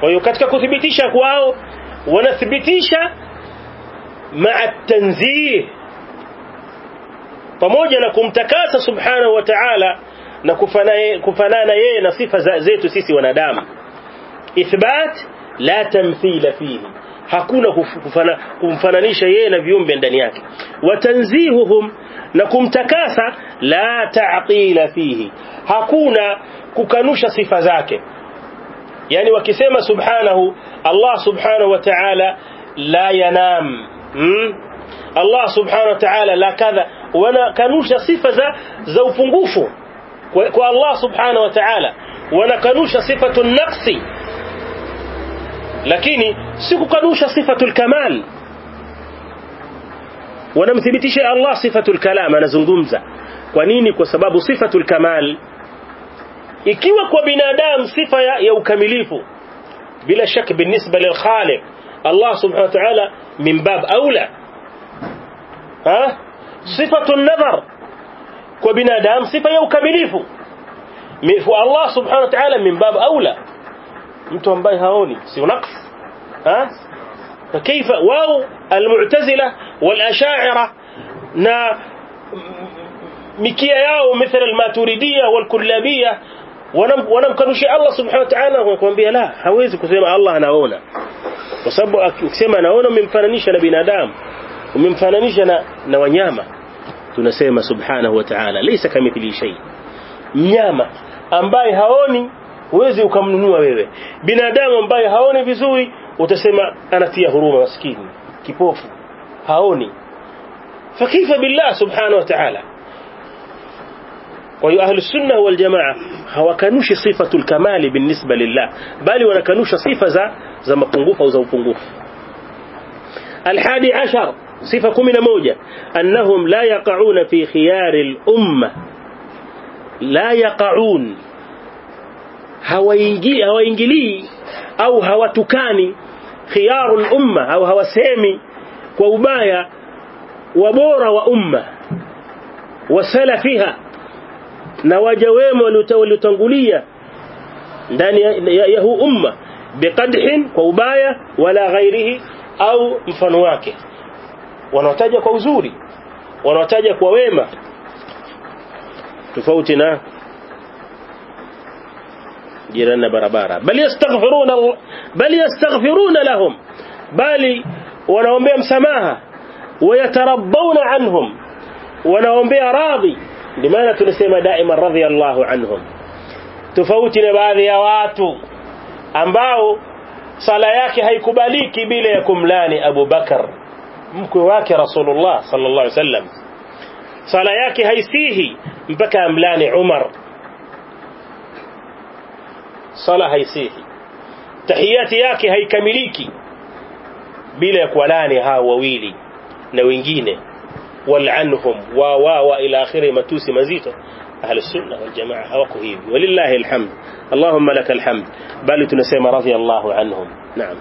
Speaker 1: kwa hiyo katika kuthibitisha kwao wanathibitisha ma'a tanzih, pamoja na kumtakasa subhanahu wa ta'ala na kufanana kufanana yeye na sifa zetu sisi wanadamu. Ithbat la tamthila fihi, hakuna kufana, kumfananisha yeye na viumbe ndani yake. Wa tanzihuhum, na kumtakasa la ta'tila fihi, hakuna kukanusha sifa zake. Yani wakisema subhanahu, Allah subhanahu wa ta'ala la yanam, hmm? Allah subhanahu wa ta'ala la kadha, wana kanusha sifa za za upungufu kwa, kwa Allah subhanahu wa ta'ala, wana kanusha sifatu naqsi, lakini si kukanusha sifatul kamal. Wanamthibitisha Allah sifatul kalam, anazungumza. Kwa nini? Kwa sababu sifatul kamal ikiwa kwa binadamu sifa ya, ya ukamilifu, bila shaka بالنسبه للخالق Allah subhanahu wa ta'ala min bab aula. Ha? Sifatu an-nadhar kwa binadamu sifa ya ukamilifu, kwa Allah subhanahu wa ta'ala min bab aula. Mtu ambaye haoni si naqs. Ha? فكيف واو المعتزله والاشاعره na mikia yao مثل الماتريديه والكلابيه wanamkanusha Allah subhanahu wa ta'ala kwa kumwambia la, hawezi kusema Allah anaona, kwa sababu ukisema anaona umemfananisha na binadamu, umemfananisha na, na wanyama. Tunasema subhanahu wa ta'ala laysa kamithli shay. Mnyama ambaye haoni huwezi ukamnunua wewe. Binadamu ambaye haoni vizuri utasema anatia huruma, maskini kipofu haoni. Fakifa billah subhanahu wa ta'ala. Kwa hiyo ahli sunna wal jamaa hawakanushi sifatul kamali بالنسبه lillah, bali wanakanusha sifa za za mapungufu au za upungufu. الحادي عشر صفه kumi na moja annahum la yaqauna fi khiyar al umma, la yaqaun, hawaingii hawaingilii au hawatukani khiyarul umma, au hawasemi kwa ubaya wa bora wa umma wa salafiha, na waja wema waliotangulia ndani ya, ya huu umma, biqadhin, kwa ubaya, wala ghairihi, au mfano wake. Wanawataja kwa uzuri, wanawataja kwa wema, tofauti na jirani barabara. Bali yastaghfiruna bali yastaghfiruna lahum, bali wanaombea msamaha, wayatarabbawna anhum, wanaombea radhi. Limaana tunasema daima radhiyallahu anhum, tofauti na baadhi ya watu ambao sala yake haikubaliki bila ya kumlani Abu Bakar, mkwe wake Rasulullah sallallahu alaihi wasallam. Sala yake haisihi mpaka amlani Umar, sala haisihi. Tahiyati yake haikamiliki bila ya kuwalani hao wawili na wengine, wal'anhum wa wa wa ila akhiri, matusi mazito. Ahli sunna wal jamaa hawako hivi, walillahi alhamd. Allahumma lakal hamd. Bali tunasema radhiyallahu anhum. Naam.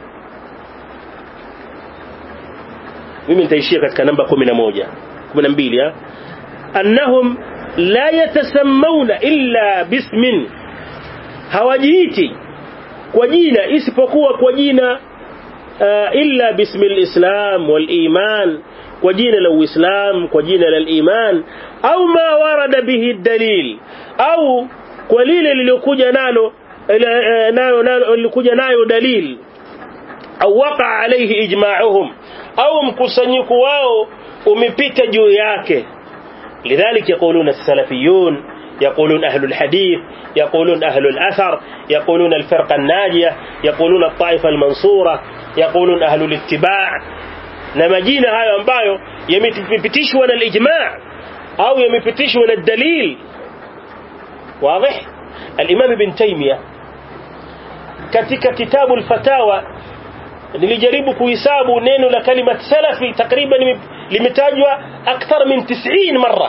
Speaker 1: Mimi nitaishia katika namba kumi na moja kumi na mbili. ha annahum la yatasammuna illa bismin, hawajiiti kwa jina isipokuwa kwa jina uh, illa bismil islam wal iman, kwa jina la Uislamu, kwa jina la iman, au ma warada bihi dalil, au kwa lile lililokuja nalo nayo nalo lilikuja nayo dalil, au waqa alayhi ijma'uhum, au mkusanyiko wao umepita juu yake. lidhalik yaquluna as-salafiyun, يقولون أهل الحديث، يقولون أهل الأثر، يقولون الفرقة الناجية، يقولون الطائفة المنصورة، يقولون أهل الاتباع. نمجينا هاي ambayo yamepitishwa na al-ijma' au yamepitishwa na dalil. واضح؟ الإمام ابن تيمية katika kitabu al-fatawa, nilijaribu kuhesabu neno la kalima salafi, takriban limetajwa akthar min tisini mara.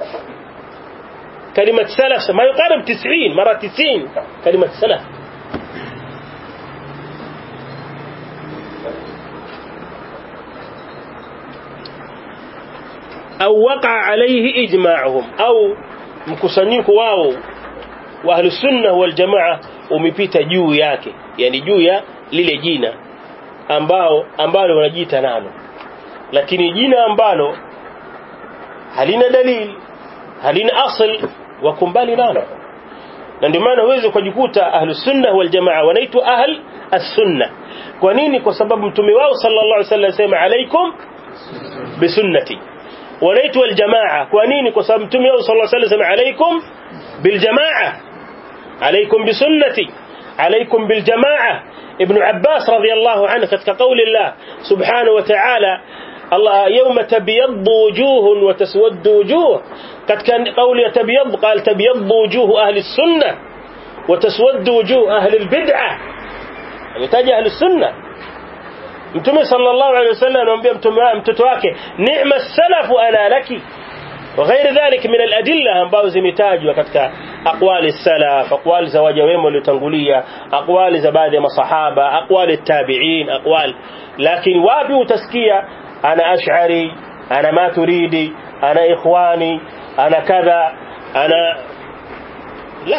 Speaker 1: كلمة سلف ما يقارب تسعين مرة، تسعين كلمة سلف. أو وقع عليه إجماعهم، أو مكسنيك واو وأهل السنة والجماعة ومبيت جو yake, yani juu ya lile jina ambao ambalo wanajiita nalo, lakini jina ambalo halina dalili, halina asl, wakumbali nalo. Na ndio maana uweze kujikuta ahlus sunnah wal jamaa wanaitwa ahl as-sunnah. Kwa nini? Kwa sababu mtume wao sallallahu alaihi wasallam sema alaikum bisunnati. Wanaitwa al-jamaa. Kwa nini? Kwa sababu mtume wao sallallahu alaihi wasallam sema alaikum bil jamaa, alaikum bisunnati, alaikum bil jamaa. Ibn Abbas radiyallahu anhu katika kauli Allah subhanahu wa ta'ala الله يوم تبيض وجوه وتسود وجوه، قد كان قول تبيض قال تبيض وجوه أهل السنة وتسود وجوه أهل البدعة، يعني تاج أهل السنة. متى صلى الله عليه وسلم أنبياء mtoto wake نعم السلف أنا لك وغير ذلك من الأدلة ambao zimetajwa katika aqwali salaf, aqwali za waja wema waliotangulia, aqwali za baadhi ya masahaba, aqwali tabi'in, aqwali. Lakini wapi utasikia أنا أشعري، أنا ما تريدي، أنا إخواني، أنا كذا، أنا لا.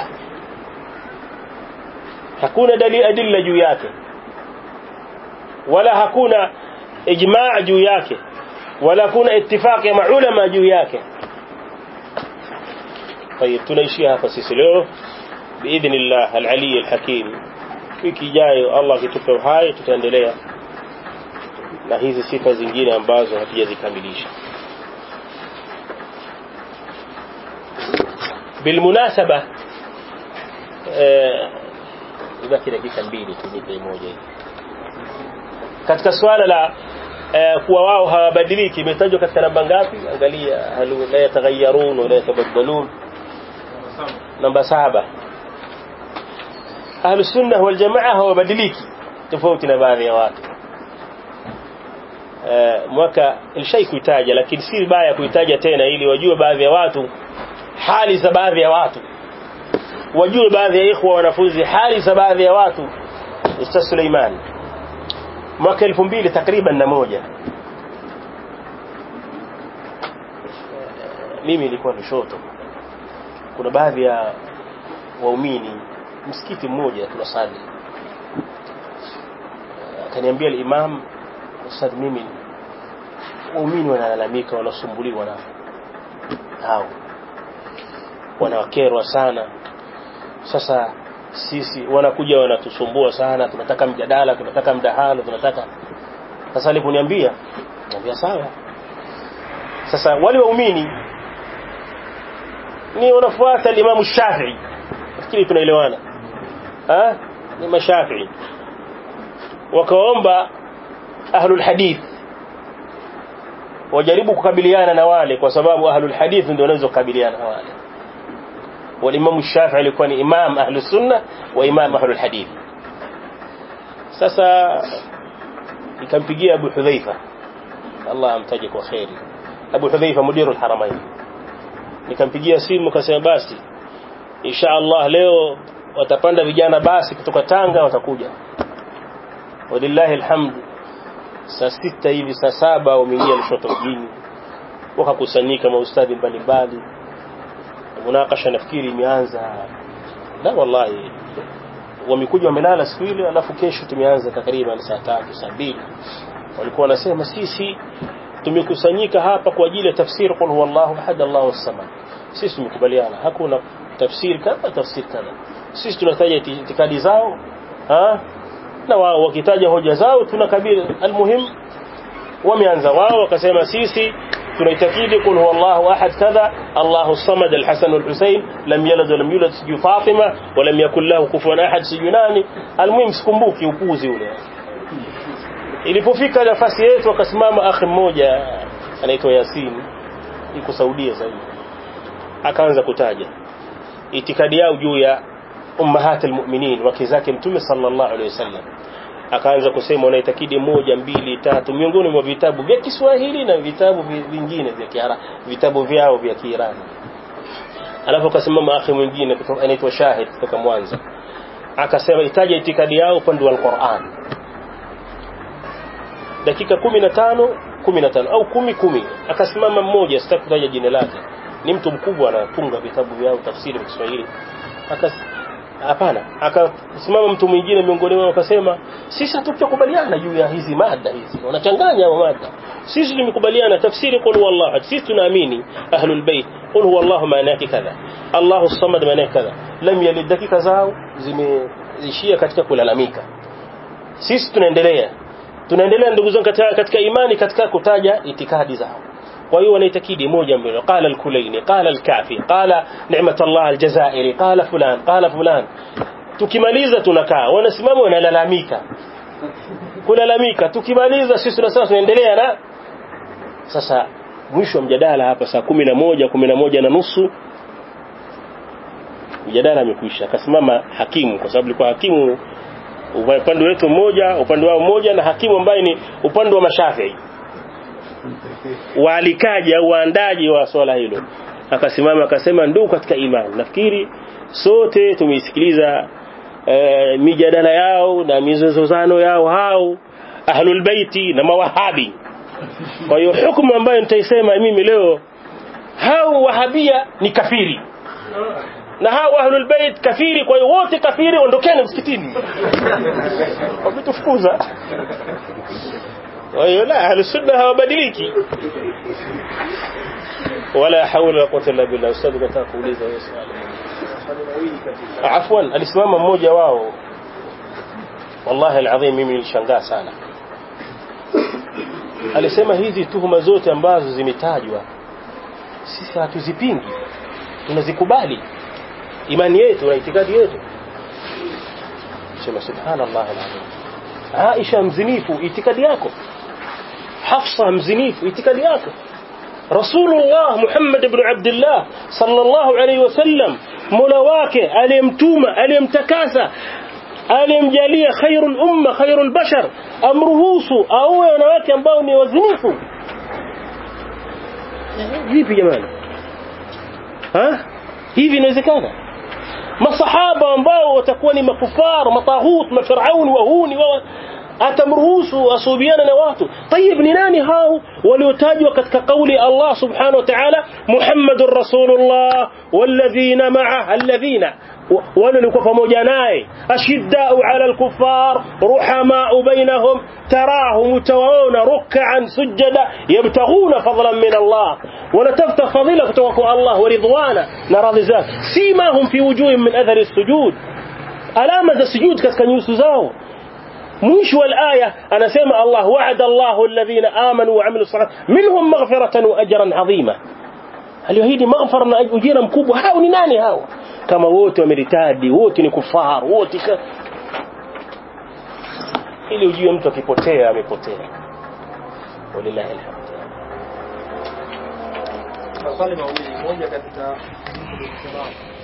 Speaker 1: hakuna dalili adilla juu yake, wala hakuna ijma' juu yake, wala hakuna ittifaq ya maulama juu yake. طيب tunaishia hapa sisi leo biidhnillah al-ali al-hakim. Wiki ijayo Allah kitupa uhai tutaendelea na hizi sifa zingine ambazo hatujazikamilisha. Bilmunasaba eh ibaki dakika mbili tujipe moja hivi. Katika swala la eh, kuwa wao hawabadiliki imetajwa katika namba ngapi? Angalia, halu la yataghayyarun wala yatabaddalun. Namba saba. Ahlus sunnah wal jamaa hawabadiliki tofauti na baadhi ya watu. Uh, mwaka ilishai kuitaja, lakini si baya kuitaja tena ili wajue baadhi ya watu hali za baadhi ya watu, wajue baadhi ya ikhwa wanafunzi hali za baadhi ya watu. Ustaz Suleiman mwaka elfu mbili takriban na moja mimi nilikuwa Lushoto, kuna baadhi ya waumini msikiti mmoja tunasali, akaniambia al-imam, Ustaz, mimi waumini wanalalamika, wanasumbuliwa na hao, wanawakerwa sana. Sasa sisi wanakuja wanatusumbua sana, tunataka mjadala, tunataka mdahalo, tunataka. Sasa aliponiambia, niambia sawa. Sasa wale waumini ni wanafuata al-Imam Shafi'i, fikiri tunaelewana, ah ni mashafi'i, wakaomba ahlul hadith wajaribu kukabiliana na wale, kwa sababu ahlul hadith ndio wanaweza kukabiliana na wale. Wal-Imam Shafi'i alikuwa ni imam ahlus sunnah wa imam ahlul hadith. Sasa nikampigia Abu Hudhaifa, Allah amtaje kwa khairi, Abu Hudhaifa mudirul haramain, nikampigia simu kasema basi insha Allah leo watapanda vijana basi kutoka Tanga watakuja. Walillahi alhamd, saa sita hivi saa saba wameingia Lushoto mjini, wakakusanyika maustadhi mbalimbali, munakasha nafikiri imeanza. La wallahi wamekuja wamelala siku ile, alafu kesho tumeanza takriban saa tatu saa mbili. Walikuwa wanasema sisi tumekusanyika hapa kwa ajili ya tafsiri qul huwallahu ahad Allahu as-samad. Sisi tumekubaliana hakuna tafsiri kama tafsiri kana, sisi tunataja itikadi zao ha, na wao wakitaja hoja zao tunakabili. Almuhim wameanza wao wakasema sisi tunaitakidi qul huwallahu ahad kadha Allahu as-samad al-Hasan wal-Husayn lam yalid wa lam yulad siju Fatima wa lam yakul lahu kufuwan ahad siju nani. Almuhim sikumbuki upuzi ule. Ilipofika nafasi yetu akasimama akhi mmoja anaitwa Yasin, yuko Saudia sasa, akaanza kutaja itikadi yao juu ya ummahatul mu'minin, wake zake Mtume sallallahu alaihi wasallam. Akaanza kusema wanaitakidi moja mbili tatu miongoni mwa vitabu vya Kiswahili na vitabu vingine vya Kiarabu, vitabu vyao vya Kiirani. Alafu akasimama akhi mwingine kutoka anaitwa Shahid kutoka Mwanza, akasema itaja itikadi yao upande wa Qur'an. Dakika kumi na tano kumi na tano au kumi kumi akasimama mmoja, sitaki kutaja jina lake, ni mtu mkubwa anatunga vitabu vyao tafsiri ya Kiswahili. Akas hapana. Akasimama mtu mwingine miongoni wao akasema sisi hatukubaliana juu ya hizi mada hizi, wanachanganya wa mada. Sisi tumekubaliana tafsiri qul huwallahu, sisi tunaamini ahlul bait qul huwallahu maana yake kadha, Allahu samad maana yake kadha. Lam yalid, dakika zao zimeishia katika kulalamika. Sisi tunaendelea tunaendelea ndugu zangu katika, katika imani, katika kutaja itikadi zao. kwa hiyo wanaitakidi moja mbili, qala al-Kulaini, qala al-Kafi, qala Ni'matullah al-Jazairi, qala fulan, qala fulan. Tukimaliza tunakaa, wanasimama wanalalamika, kulalamika. Tukimaliza sisi na sasa tunaendelea na sasa mwisho mjadala hapa saa kumi na moja, kumi na moja na nusu mjadala umekwisha. Akasimama hakimu, kwa sababu alikuwa hakimu upande wetu mmoja, upande wao mmoja, na hakimu ambaye ni upande wa Mashafii. Walikaja waandaji wa swala hilo, akasimama akasema, ndugu katika imani, nafikiri sote tumeisikiliza e, mijadala yao na mizozano yao hao ahlul baiti na mawahabi. Kwa hiyo hukumu ambayo nitaisema mimi leo, hao wahabia ni kafiri na hao ahlul bait kafiri, kwa hiyo wote kafiri, ondokeni msikitini. Wametufukuza. Kwa hiyo la, ahlus sunna hawabadiliki. Wala hawla wala quwwata illa billah. Ustadhi nataka kuuliza wewe swali. Afwan, alisimama mmoja wao, wallahi alazim mimi nilishangaa sana. Alisema hizi tuhuma zote ambazo zimetajwa sisi hatuzipingi, tunazikubali, imani yetu na itikadi yetu. Sema subhanallah alazim. Aisha mzinifu, itikadi yako. Hafsa mzinifu, itikadi yako. Rasulullah Muhammad ibn Abdullah sallallahu alayhi wasallam, mola wake aliyemtuma, aliyemtakasa, aliyemjalia khairul umma, khairul bashar, amruhusu auwe wanawake ambao ni wazinifu. Vipi jamani? Ha? Hivi inawezekana? Masahaba ambao watakuwa ni makufar, matahut, mafiraun, wahuni, wa atamruhusu asubiana na watu. Tayib, ni nani hao waliotajwa katika kauli Allah subhanahu wa ta'ala, Muhammadur Rasulullah walladhina ma'a, alladhina wale walikuwa pamoja naye, ashiddau 'ala al-kuffar ruhamau bainahum tarahum mutawauna ruk'an sujada yabtaghuna fadlan min Allah, wanatafuta fadhila kutoka kwa Allah wa ridwana na radhi zake. Simahum fi wujuhihim min athari as-sujud, alama za sujud katika nyuso zao. mwisho wa aya anasema Allah wa'ada Allahu alladhina amanu wa 'amilus salihati minhum maghfiratan wa ajran 'azima. Aliyoahidi maghfara na ujira mkubwa. Hao ni nani hao? Kama wote wameritadi, wote ni kufar, wote ka... ili ujue mtu akipotea amepotea. Walillahi alhamd.
Speaker 2: Maswali mawili, moja katika